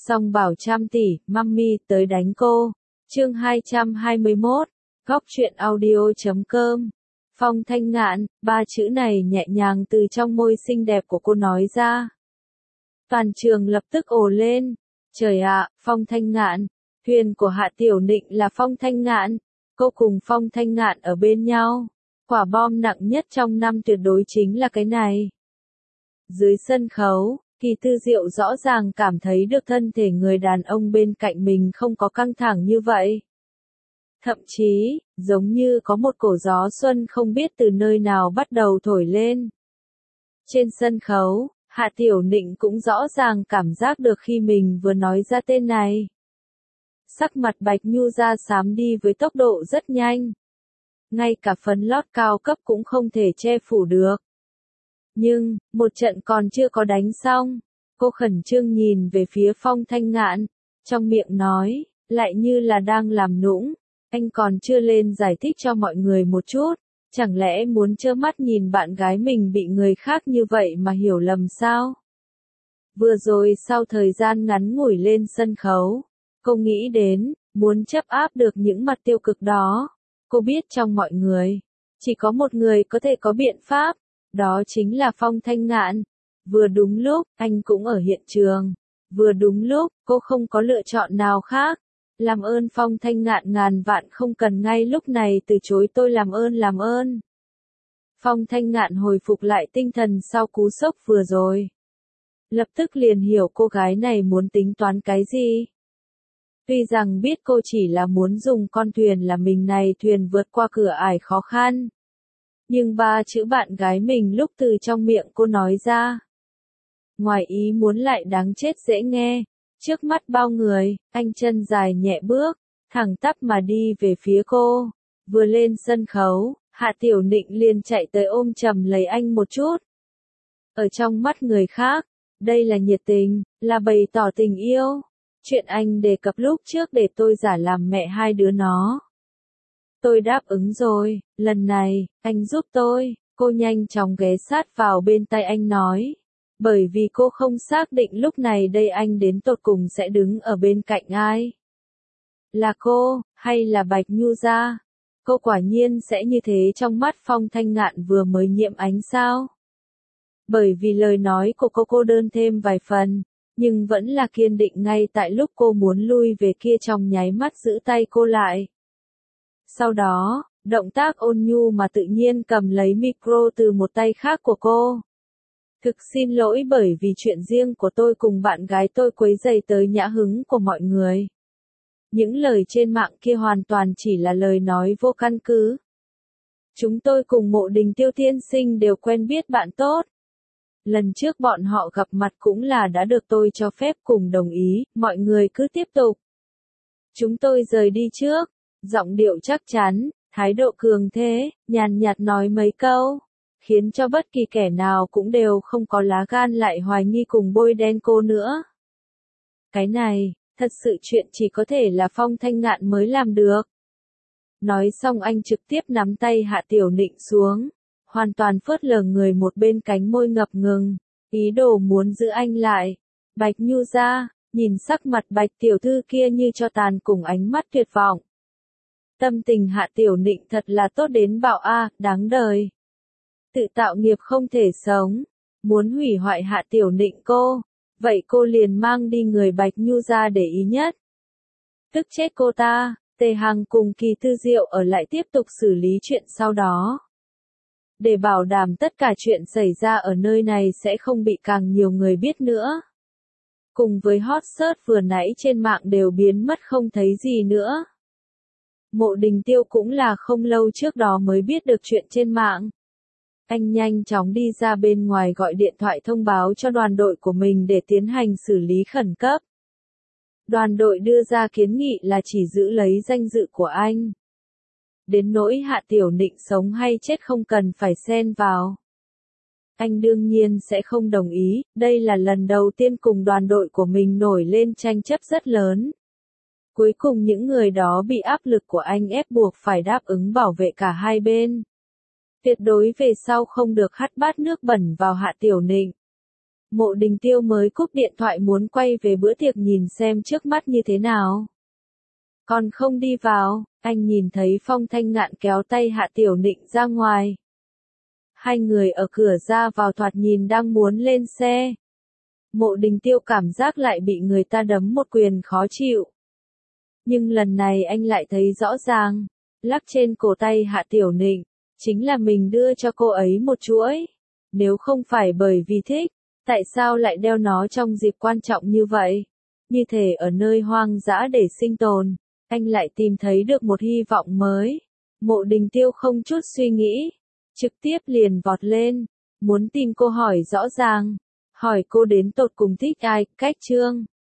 Song bảo trăm tỷ, mummy tới đánh cô. Chương 221, góc truyện audio.com. Phong Thanh Ngạn, ba chữ này nhẹ nhàng từ trong môi xinh đẹp của cô nói ra. Toàn trường lập tức ồ lên. Trời ạ, Phong Thanh Ngạn. Thuyền của Hạ Tiểu Nịnh là Phong Thanh Ngạn. Cô cùng Phong Thanh Ngạn ở bên nhau. Quả bom nặng nhất trong năm tuyệt đối chính là cái này. Dưới sân khấu, Kỳ Tư Diệu rõ ràng cảm thấy được thân thể người đàn ông bên cạnh mình không có căng thẳng như vậy. Thậm chí, giống như có một cổ gió xuân không biết từ nơi nào bắt đầu thổi lên. Trên sân khấu, Hạ Tiểu Nịnh cũng rõ ràng cảm giác được khi mình vừa nói ra tên này. Sắc mặt Bạch Nhu ra xám đi với tốc độ rất nhanh. Ngay cả phấn lót cao cấp cũng không thể che phủ được. Nhưng, một trận còn chưa có đánh xong, cô khẩn trương nhìn về phía Phong Thanh Ngạn, trong miệng nói, lại như là đang làm nũng, anh còn chưa lên giải thích cho mọi người một chút, chẳng lẽ muốn trơ mắt nhìn bạn gái mình bị người khác như vậy mà hiểu lầm sao? Vừa rồi sau thời gian ngắn ngủi lên sân khấu, cô nghĩ đến, muốn chấp áp được những mặt tiêu cực đó. Cô biết trong mọi người, chỉ có một người có thể có biện pháp, đó chính là Phong Thanh Ngạn. Vừa đúng lúc, anh cũng ở hiện trường. Vừa đúng lúc, cô không có lựa chọn nào khác. Làm ơn Phong Thanh Ngạn ngàn vạn không cần ngay lúc này từ chối tôi, làm ơn làm ơn. Phong Thanh Ngạn hồi phục lại tinh thần sau cú sốc vừa rồi. Lập tức liền hiểu cô gái này muốn tính toán cái gì. Tuy rằng biết cô chỉ là muốn dùng con thuyền là mình này thuyền vượt qua cửa ải khó khăn. Nhưng ba chữ bạn gái mình lúc từ trong miệng cô nói ra. Ngoài ý muốn lại đáng chết dễ nghe. Trước mắt bao người, anh chân dài nhẹ bước, thẳng tắp mà đi về phía cô. Vừa lên sân khấu, Hạ Tiểu Nịnh liền chạy tới ôm chầm lấy anh một chút. Ở trong mắt người khác, đây là nhiệt tình, là bày tỏ tình yêu. Chuyện anh đề cập lúc trước để tôi giả làm mẹ hai đứa nó. Tôi đáp ứng rồi, lần này, anh giúp tôi. Cô nhanh chóng ghé sát vào bên tay anh nói. Bởi vì cô không xác định lúc này đây anh đến tột cùng sẽ đứng ở bên cạnh ai. Là cô, hay là Bạch Nhu gia? Cô quả nhiên sẽ như thế trong mắt Phong Thanh Ngạn vừa mới nhiễm ánh sao? Bởi vì lời nói của cô đơn thêm vài phần, nhưng vẫn là kiên định ngay tại lúc cô muốn lui về kia trong nháy mắt giữ tay cô lại. Sau đó, động tác ôn nhu mà tự nhiên cầm lấy micro từ một tay khác của cô. Thực xin lỗi bởi vì chuyện riêng của tôi cùng bạn gái tôi quấy rầy tới nhã hứng của mọi người. Những lời trên mạng kia hoàn toàn chỉ là lời nói vô căn cứ. Chúng tôi cùng Mộ Đình Tiêu tiên sinh đều quen biết bạn tốt. Lần trước bọn họ gặp mặt cũng là đã được tôi cho phép cùng đồng ý, mọi người cứ tiếp tục. Chúng tôi rời đi trước, giọng điệu chắc chắn, thái độ cường thế, nhàn nhạt nói mấy câu, khiến cho bất kỳ kẻ nào cũng đều không có lá gan lại hoài nghi cùng bôi đen cô nữa. Cái này, thật sự chuyện chỉ có thể là Phong Thanh Ngạn mới làm được. Nói xong anh trực tiếp nắm tay Hạ Tiểu Nịnh xuống, hoàn toàn phớt lờ người một bên cánh môi ngập ngừng, ý đồ muốn giữ anh lại. Bạch Nhu ra, nhìn sắc mặt Bạch tiểu thư kia như cho tàn cùng ánh mắt tuyệt vọng. Tâm tình Hạ Tiểu Nịnh thật là tốt đến bạo a, đáng đời. Tự tạo nghiệp không thể sống, muốn hủy hoại Hạ Tiểu Nịnh cô, vậy cô liền mang đi người Bạch Nhu ra để ý nhất. Tức chết cô ta, Tề Hằng cùng Kỳ Tư Diệu ở lại tiếp tục xử lý chuyện sau đó. Để bảo đảm tất cả chuyện xảy ra ở nơi này sẽ không bị càng nhiều người biết nữa. Cùng với hot search vừa nãy trên mạng đều biến mất không thấy gì nữa. Mộ Đình Tiêu cũng là không lâu trước đó mới biết được chuyện trên mạng. Anh nhanh chóng đi ra bên ngoài gọi điện thoại thông báo cho đoàn đội của mình để tiến hành xử lý khẩn cấp. Đoàn đội đưa ra kiến nghị là chỉ giữ lấy danh dự của anh. Đến nỗi Hạ Tiểu Nịnh sống hay chết không cần phải xen vào. Anh đương nhiên sẽ không đồng ý, đây là lần đầu tiên cùng đoàn đội của mình nổi lên tranh chấp rất lớn. Cuối cùng những người đó bị áp lực của anh ép buộc phải đáp ứng bảo vệ cả hai bên. Tuyệt đối về sau không được hắt bát nước bẩn vào Hạ Tiểu Nịnh. Mộ Đình Tiêu mới cúp điện thoại muốn quay về bữa tiệc nhìn xem trước mắt như thế nào. Còn không đi vào, anh nhìn thấy Phong Thanh Ngạn kéo tay Hạ Tiểu Nịnh ra ngoài. Hai người ở cửa ra vào thoạt nhìn đang muốn lên xe. Mộ Đình Tiêu cảm giác lại bị người ta đấm một quyền khó chịu. Nhưng lần này anh lại thấy rõ ràng, lắc trên cổ tay Hạ Tiểu Nịnh, chính là mình đưa cho cô ấy một chuỗi. Nếu không phải bởi vì thích, tại sao lại đeo nó trong dịp quan trọng như vậy? Như thể ở nơi hoang dã để sinh tồn, anh lại tìm thấy được một hy vọng mới. Mộ Đình Tiêu không chút suy nghĩ, trực tiếp liền vọt lên, muốn tìm cô hỏi rõ ràng, hỏi cô đến tột cùng thích ai, cách Trương.